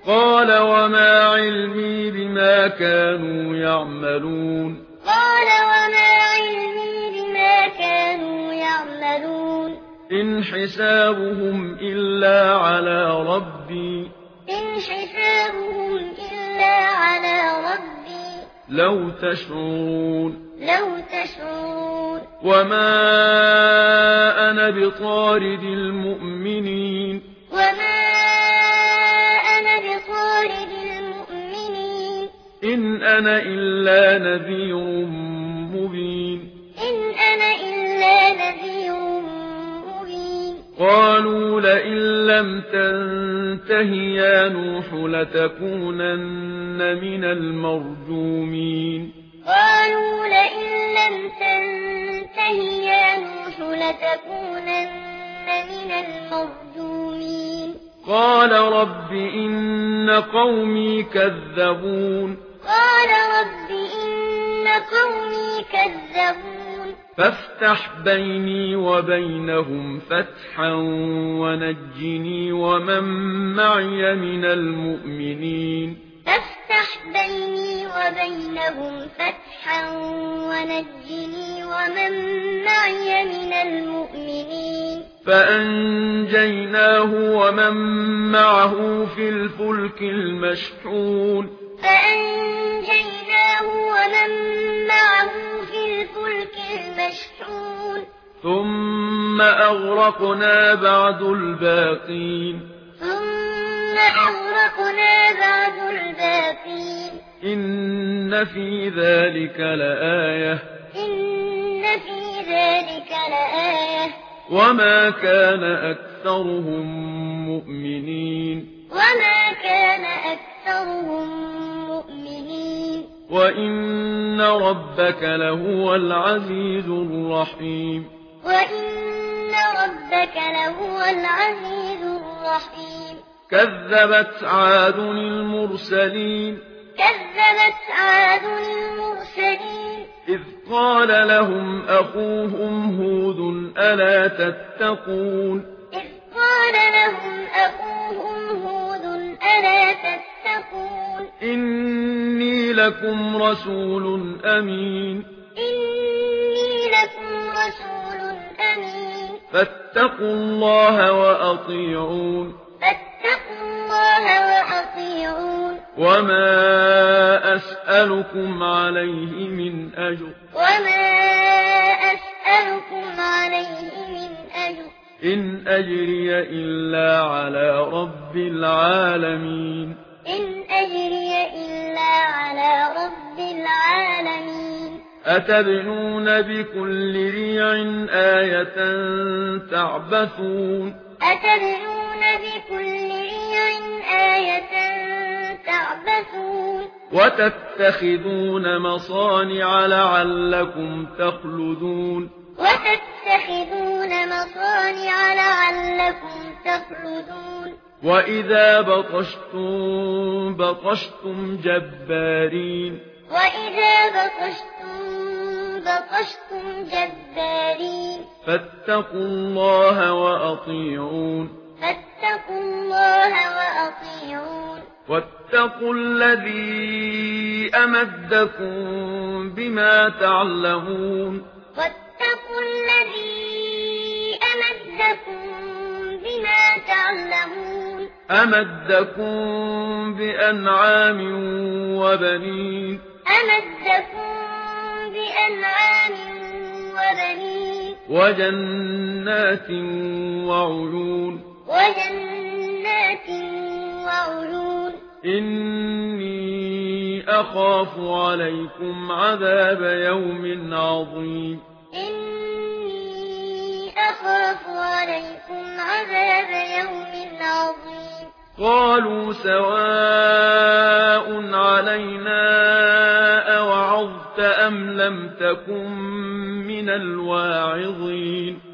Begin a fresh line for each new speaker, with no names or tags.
قال وما علمي بما كانوا يعملون
قال وما علمي بما كانوا يعملون
إن حسابهم إلا على ربي
إن حسابهم إلا على ربي
لو تشعرون وما أنا بطارد المؤمنين إن أنا إلا نذير مبين قالوا لئن لم تنته يا نوح لتكونن من المرجومين
قالوا لئن لم تنته يا نوح لتكونن من المرجومين
قال رب إن قومي كذبون فافتح بيني وبينهم فتحا ونجني ومن معي من المؤمنين
فافتح بيني وبينهم فتحا ونجني ومن معي من المؤمنين
فأنجيناه ومن معه في الفلك المشحون ثم أغرقنا بعد الباقين إن في ذلك لآية وما كان أكثرهم مؤمنين وإن ربك لهو العزيز الرحيم كذبت عاد المرسلين إذ قال لهم أخوهم هود ألا تتقون إني لكم رسول أمين فاتقوا الله وأطيعون وما أسألكم عليه من أجر إن أجري إلا على رب العالمين أتبنون بكل ريع آية تعبثون وتتخذون مصانع لعلكم تخلدون وإذا بطشتم بطشتم جبارين فاتقوا الله وأطيعون واتقوا الذي أمدكم بما تعلمون أمدكم بأنعام وبنين وجنات وعيون إني أخاف عليكم عذاب يوم عظيم قالوا سواء علينا أوعظت أم لم تكن من الواعظين